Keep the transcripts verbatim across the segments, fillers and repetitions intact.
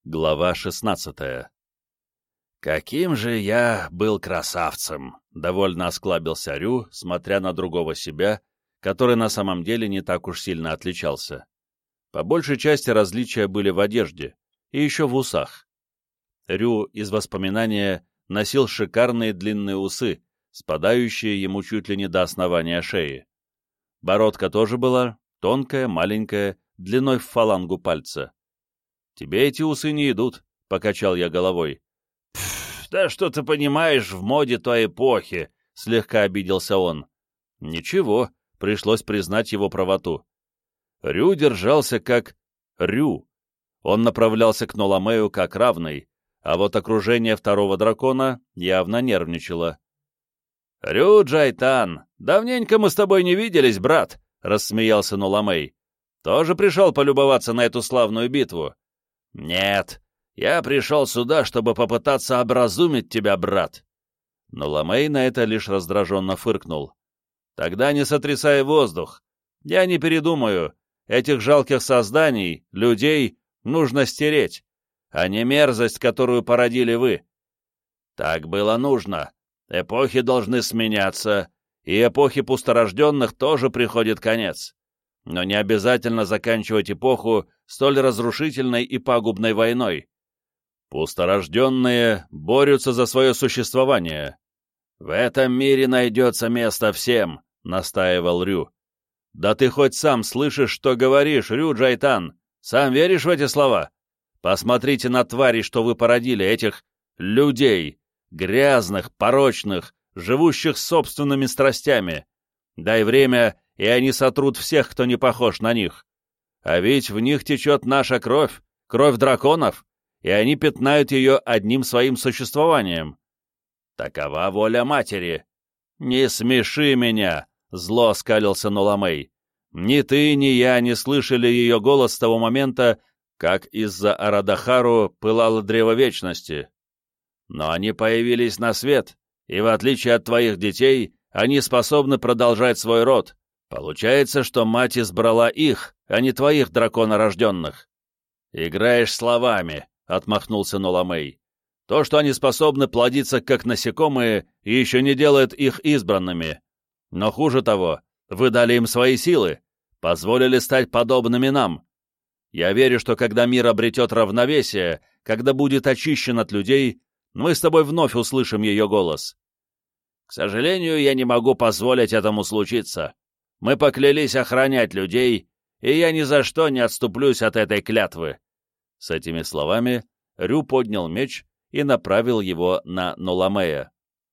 Глава шестнадцатая. «Каким же я был красавцем!» — довольно осклабился Рю, смотря на другого себя, который на самом деле не так уж сильно отличался. По большей части различия были в одежде и еще в усах. Рю из воспоминания носил шикарные длинные усы, спадающие ему чуть ли не до основания шеи. Бородка тоже была тонкая, маленькая, длиной в фалангу пальца. «Тебе эти усы не идут», — покачал я головой. «Пф, да что ты понимаешь в моде той эпохи?» — слегка обиделся он. «Ничего», — пришлось признать его правоту. Рю держался как Рю. Он направлялся к Ноламею как равный, а вот окружение второго дракона явно нервничало. «Рю Джайтан, давненько мы с тобой не виделись, брат», — рассмеялся Ноламей. «Тоже пришел полюбоваться на эту славную битву?» «Нет, я пришел сюда, чтобы попытаться образумить тебя, брат». Но Ламей на это лишь раздраженно фыркнул. «Тогда не сотрясай воздух. Я не передумаю. Этих жалких созданий, людей, нужно стереть, а не мерзость, которую породили вы. Так было нужно. Эпохи должны сменяться, и эпохи пусторожденных тоже приходит конец. Но не обязательно заканчивать эпоху столь разрушительной и пагубной войной. Пусторожденные борются за свое существование. В этом мире найдется место всем», — настаивал Рю. «Да ты хоть сам слышишь, что говоришь, Рю Джайтан? Сам веришь в эти слова? Посмотрите на твари, что вы породили, этих людей, грязных, порочных, живущих собственными страстями. Дай время, и они сотрут всех, кто не похож на них. А ведь в них течет наша кровь, кровь драконов, и они пятнают ее одним своим существованием. Такова воля матери. Не смеши меня!» — зло оскалился Ноламей. «Ни ты, ни я не слышали ее голос с того момента, как из-за Арадахару пылало древо вечности. Но они появились на свет, и в отличие от твоих детей, они способны продолжать свой род. Получается, что мать избрала их, а не твоих драконорожденных». «Играешь словами», — отмахнулся Ноламей. «То, что они способны плодиться как насекомые, еще не делает их избранными. Но хуже того, вы дали им свои силы, позволили стать подобными нам. Я верю, что когда мир обретет равновесие, когда будет очищен от людей, мы с тобой вновь услышим ее голос. К сожалению, я не могу позволить этому случиться. Мы поклялись охранять людей, и я ни за что не отступлюсь от этой клятвы». С этими словами Рю поднял меч и направил его на Ноламея.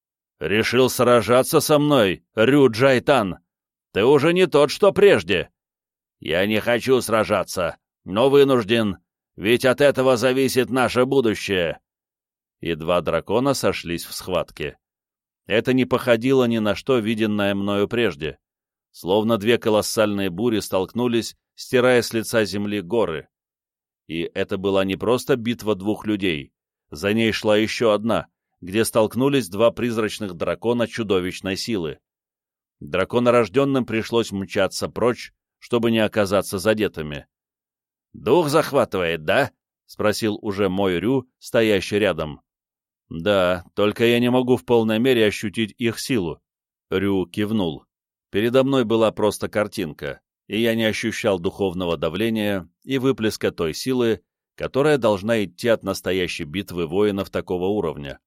«Решил сражаться со мной, Рю Джайтан? Ты уже не тот, что прежде». «Я не хочу сражаться, но вынужден, ведь от этого зависит наше будущее». И два дракона сошлись в схватке. Это не походило ни на что, виденное мною прежде. Словно две колоссальные бури столкнулись, стирая с лица земли горы. И это была не просто битва двух людей. За ней шла еще одна, где столкнулись два призрачных дракона чудовищной силы. Драконорожденным пришлось мчаться прочь, чтобы не оказаться задетыми. «Дух захватывает, да?» — спросил уже мой Рю, стоящий рядом. «Да, только я не могу в полной мере ощутить их силу». Рю кивнул. Передо мной была просто картинка, и я не ощущал духовного давления и выплеска той силы, которая должна идти от настоящей битвы воинов такого уровня.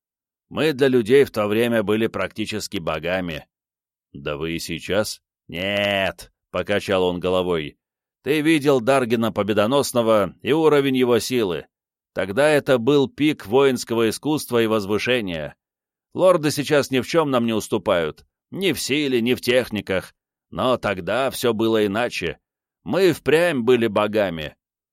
«Мы для людей в то время были практически богами». «Да вы и сейчас?» «Нет», — покачал он головой. «Ты видел Даргина Победоносного и уровень его силы. Тогда это был пик воинского искусства и возвышения. Лорды сейчас ни в чем нам не уступают, ни в силе, ни в техниках. Но тогда все было иначе. Мы впрямь были богами».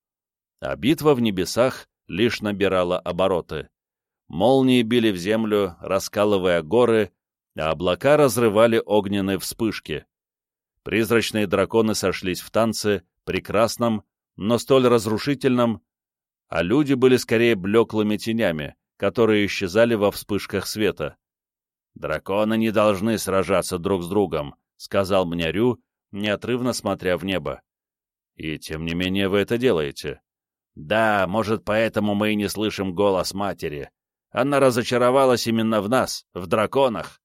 А битва в небесах лишь набирала обороты. Молнии били в землю, раскалывая горы, а облака разрывали огненные вспышки. Призрачные драконы сошлись в танце, прекрасном, но столь разрушительном, а люди были скорее блеклыми тенями, которые исчезали во вспышках света. «Драконы не должны сражаться друг с другом», — сказал мне Рю, неотрывно смотря в небо. «И тем не менее вы это делаете». Да, может, поэтому мы и не слышим голос матери. Она разочаровалась именно в нас, в драконах.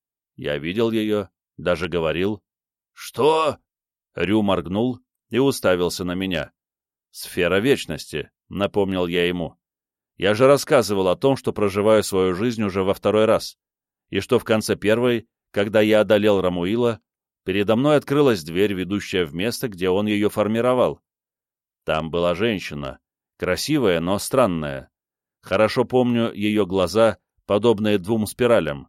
Я видел ее, даже говорил. Что? Рю моргнул и уставился на меня. Сфера вечности, напомнил я ему. Я же рассказывал о том, что проживаю свою жизнь уже во второй раз, и что в конце первой, когда я одолел Рамуила, передо мной открылась дверь, ведущая в место, где он ее формировал. Там была женщина, красивая, но странная. Хорошо помню ее глаза, подобные двум спиралям.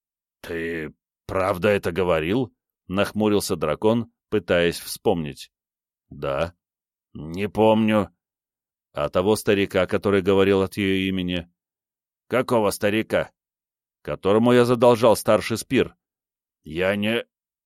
— Ты правда это говорил? — нахмурился дракон, пытаясь вспомнить. — Да. — Не помню. — А того старика, который говорил от ее имени? — Какого старика? — Которому я задолжал старший спир. — Я не...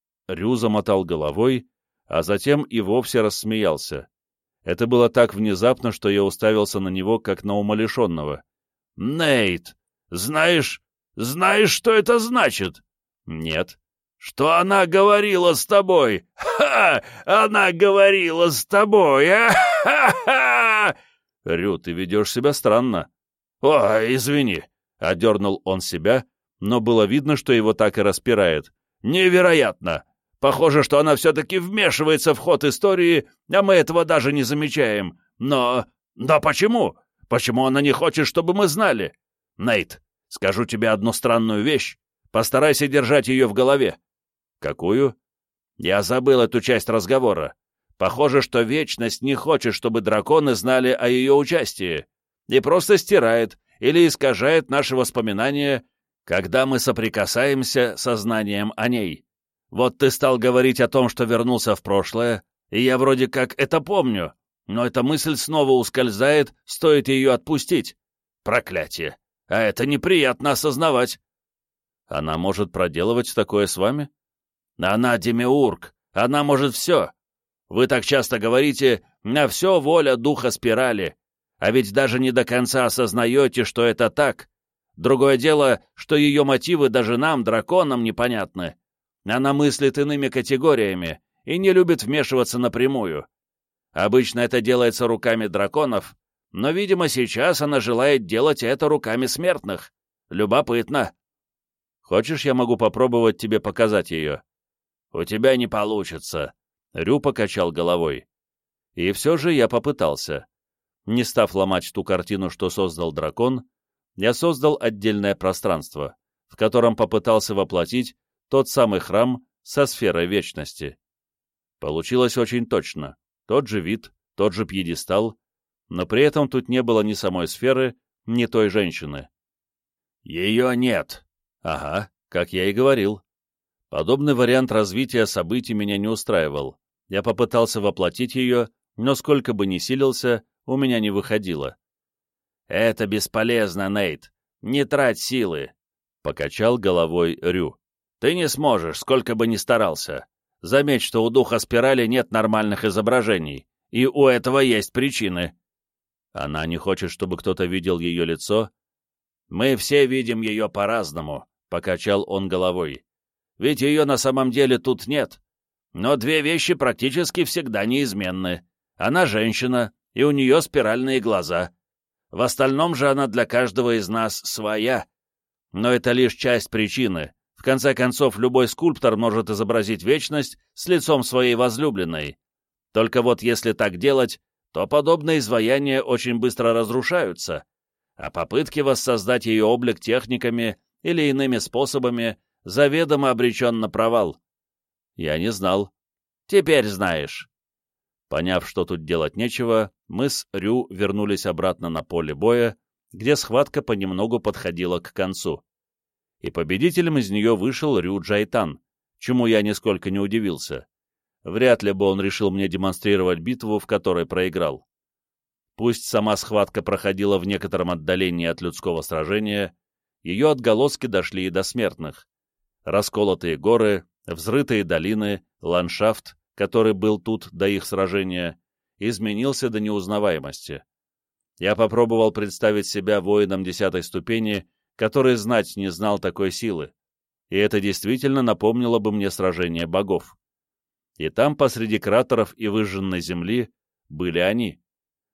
Рю замотал головой, а затем и вовсе рассмеялся. Это было так внезапно, что я уставился на него, как на умалишенного. — Нейт, знаешь, знаешь, что это значит? — Нет. — Что она говорила с тобой? Ха! Она говорила с тобой! Ха-ха-ха! Рю, ты ведешь себя странно. — Ой, извини, — одернул он себя, но было видно, что его так и распирает. — Невероятно! Похоже, что она все-таки вмешивается в ход истории, а мы этого даже не замечаем. Но... но почему? Почему она не хочет, чтобы мы знали? Нейт, скажу тебе одну странную вещь. Постарайся держать ее в голове. Какую? Я забыл эту часть разговора. Похоже, что Вечность не хочет, чтобы драконы знали о ее участии, и просто стирает или искажает наши воспоминания, когда мы соприкасаемся со знанием о ней. Вот ты стал говорить о том, что вернулся в прошлое, и я вроде как это помню, но эта мысль снова ускользает, стоит ее отпустить. Проклятие! А это неприятно осознавать. Она может проделывать такое с вами? Она демиург, она может все. Вы так часто говорите, на все воля духа спирали, а ведь даже не до конца осознаете, что это так. Другое дело, что ее мотивы даже нам, драконам, непонятны. Она мыслит иными категориями и не любит вмешиваться напрямую. Обычно это делается руками драконов, но, видимо, сейчас она желает делать это руками смертных. Любопытно. Хочешь, я могу попробовать тебе показать ее? У тебя не получится. Рю покачал головой. И все же я попытался. Не став ломать ту картину, что создал дракон, я создал отдельное пространство, в котором попытался воплотить тот самый храм со сферой вечности. Получилось очень точно. Тот же вид, тот же пьедестал, но при этом тут не было ни самой сферы, ни той женщины. Ее нет. Ага, как я и говорил. Подобный вариант развития событий меня не устраивал. Я попытался воплотить ее, но сколько бы ни силился, у меня не выходило. «Это бесполезно, Нейт. Не трать силы», — покачал головой Рю. «Ты не сможешь, сколько бы ни старался. Заметь, что у духа спирали нет нормальных изображений, и у этого есть причины». «Она не хочет, чтобы кто-то видел ее лицо?» «Мы все видим ее по-разному», — покачал он головой. «Ведь ее на самом деле тут нет. Но две вещи практически всегда неизменны. Она женщина, и у нее спиральные глаза. В остальном же она для каждого из нас своя. Но это лишь часть причины. В конце концов, любой скульптор может изобразить вечность с лицом своей возлюбленной. Только вот если так делать, то подобные изваяния очень быстро разрушаются, а попытки воссоздать ее облик техниками или иными способами заведомо обречен на провал. Я не знал. Теперь знаешь. Поняв, что тут делать нечего, мы с Рю вернулись обратно на поле боя, где схватка понемногу подходила к концу. И победителем из нее вышел Рю Джайтан, чему я нисколько не удивился. Вряд ли бы он решил мне демонстрировать битву, в которой проиграл. Пусть сама схватка проходила в некотором отдалении от людского сражения, ее отголоски дошли и до смертных. Расколотые горы, взрытые долины, ландшафт, который был тут до их сражения, изменился до неузнаваемости. Я попробовал представить себя воином десятой ступени, который знать не знал такой силы, и это действительно напомнило бы мне сражение богов. И там, посреди кратеров и выжженной земли, были они.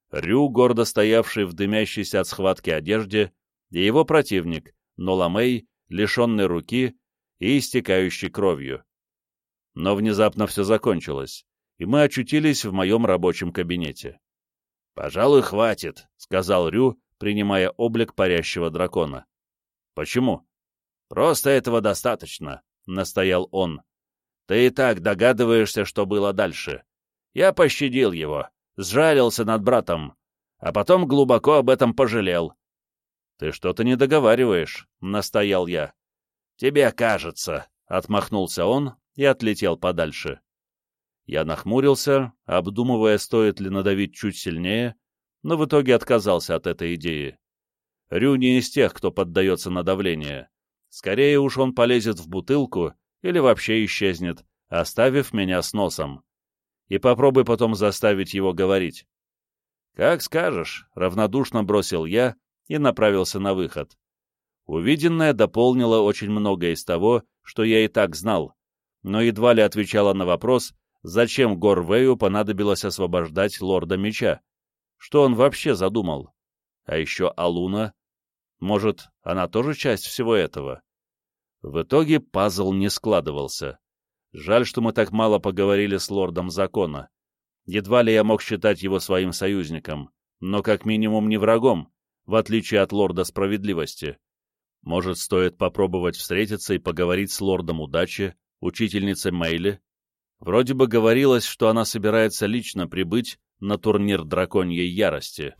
Рю, гордо стоявший в дымящейся от схватки одежде, и его противник, Ноламей, лишенный руки и истекающий кровью. Но внезапно все закончилось, и мы очутились в моем рабочем кабинете. «Пожалуй, хватит», — сказал Рю, принимая облик парящего дракона. «Почему?» «Просто этого достаточно», — настоял он. «Ты и так догадываешься, что было дальше. Я пощадил его, сжалился над братом, а потом глубоко об этом пожалел». «Ты что-то не договариваешь», — настоял я. «Тебе кажется», — отмахнулся он и отлетел подальше. Я нахмурился, обдумывая, стоит ли надавить чуть сильнее, но в итоге отказался от этой идеи. Рю не из тех, кто поддается на давление. Скорее уж он полезет в бутылку или вообще исчезнет, оставив меня с носом. И попробуй потом заставить его говорить. «Как скажешь», — равнодушно бросил я и направился на выход. Увиденное дополнило очень многое из того, что я и так знал, но едва ли отвечало на вопрос, зачем Горвею понадобилось освобождать Лорда Меча. Что он вообще задумал? А еще Алуна. Может, она тоже часть всего этого? В итоге пазл не складывался. Жаль, что мы так мало поговорили с Лордом Закона. Едва ли я мог считать его своим союзником, но как минимум не врагом, в отличие от Лорда Справедливости. Может, стоит попробовать встретиться и поговорить с Лордом Удачи, учительницей Мейли? Вроде бы говорилось, что она собирается лично прибыть на турнир Драконьей Ярости.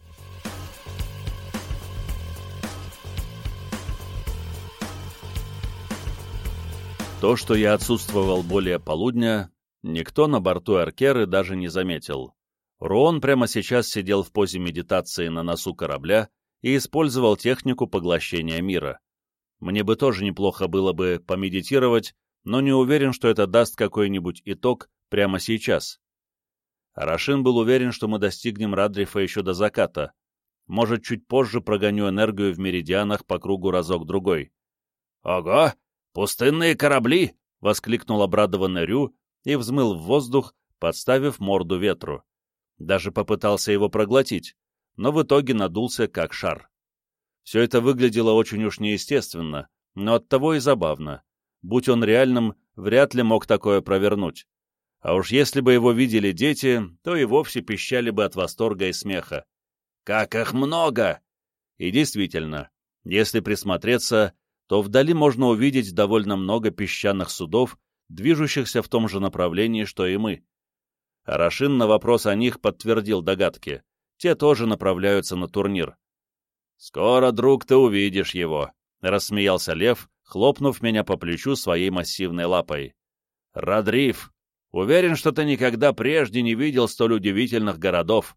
То, что я отсутствовал более полудня, никто на борту Аркеры даже не заметил. Руон прямо сейчас сидел в позе медитации на носу корабля и использовал технику поглощения мира. Мне бы тоже неплохо было бы помедитировать, но не уверен, что это даст какой-нибудь итог прямо сейчас. Арашин был уверен, что мы достигнем Радрифа еще до заката. Может, чуть позже прогоню энергию в меридианах по кругу разок-другой. «Ого! Пустынные корабли!» — воскликнул обрадованный Рю и взмыл в воздух, подставив морду ветру. Даже попытался его проглотить, но в итоге надулся как шар. Все это выглядело очень уж неестественно, но оттого и забавно. Будь он реальным, вряд ли мог такое провернуть. А уж если бы его видели дети, то и вовсе пищали бы от восторга и смеха. «Как их много!» И действительно, если присмотреться, то вдали можно увидеть довольно много песчаных судов, движущихся в том же направлении, что и мы. Арашин на вопрос о них подтвердил догадки. Те тоже направляются на турнир. «Скоро, друг, ты увидишь его», — рассмеялся Лев, хлопнув меня по плечу своей массивной лапой. «Радриф, уверен, что ты никогда прежде не видел столь удивительных городов».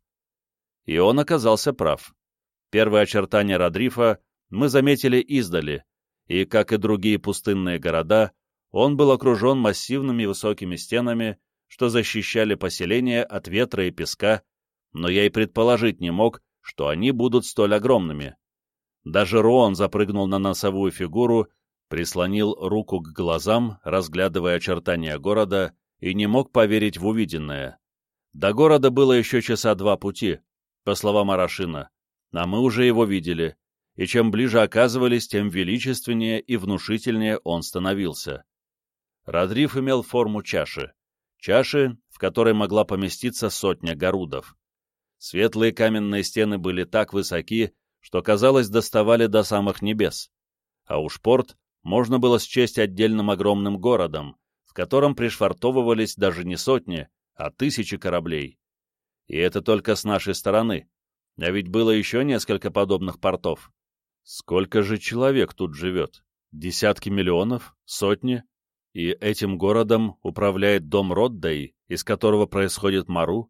И он оказался прав. Первые очертания Радрифа мы заметили издали, и, как и другие пустынные города, он был окружен массивными высокими стенами, что защищали поселение от ветра и песка, но я и предположить не мог, что они будут столь огромными. Даже Руон запрыгнул на носовую фигуру, прислонил руку к глазам, разглядывая очертания города, и не мог поверить в увиденное. До города было еще часа два пути, по словам Арашина, а мы уже его видели, и чем ближе оказывались, тем величественнее и внушительнее он становился. Радриф имел форму чаши, чаши, в которой могла поместиться сотня горудов. Светлые каменные стены были так высоки, что, казалось, доставали до самых небес, а уж порт можно было счесть отдельным огромным городом, в котором пришвартовывались даже не сотни, а тысячи кораблей. И это только с нашей стороны, а ведь было еще несколько подобных портов. Сколько же человек тут живет? Десятки миллионов? Сотни? И этим городом управляет дом Роддей, из которого происходит Мару?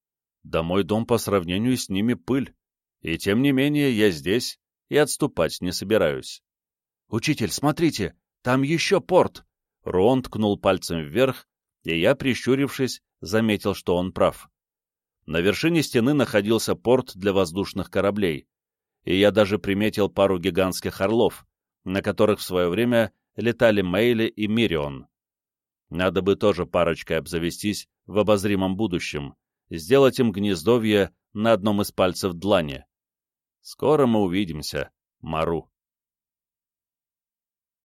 Да мой дом по сравнению с ними пыль. И тем не менее я здесь и отступать не собираюсь. «Учитель, смотрите, там еще порт!» Руон ткнул пальцем вверх, и я, прищурившись, заметил, что он прав. На вершине стены находился порт для воздушных кораблей, и я даже приметил пару гигантских орлов, на которых в свое время летали Мейли и Мирион. Надо бы тоже парочкой обзавестись в обозримом будущем, сделать им гнездовье на одном из пальцев длани. «Скоро мы увидимся, Мару».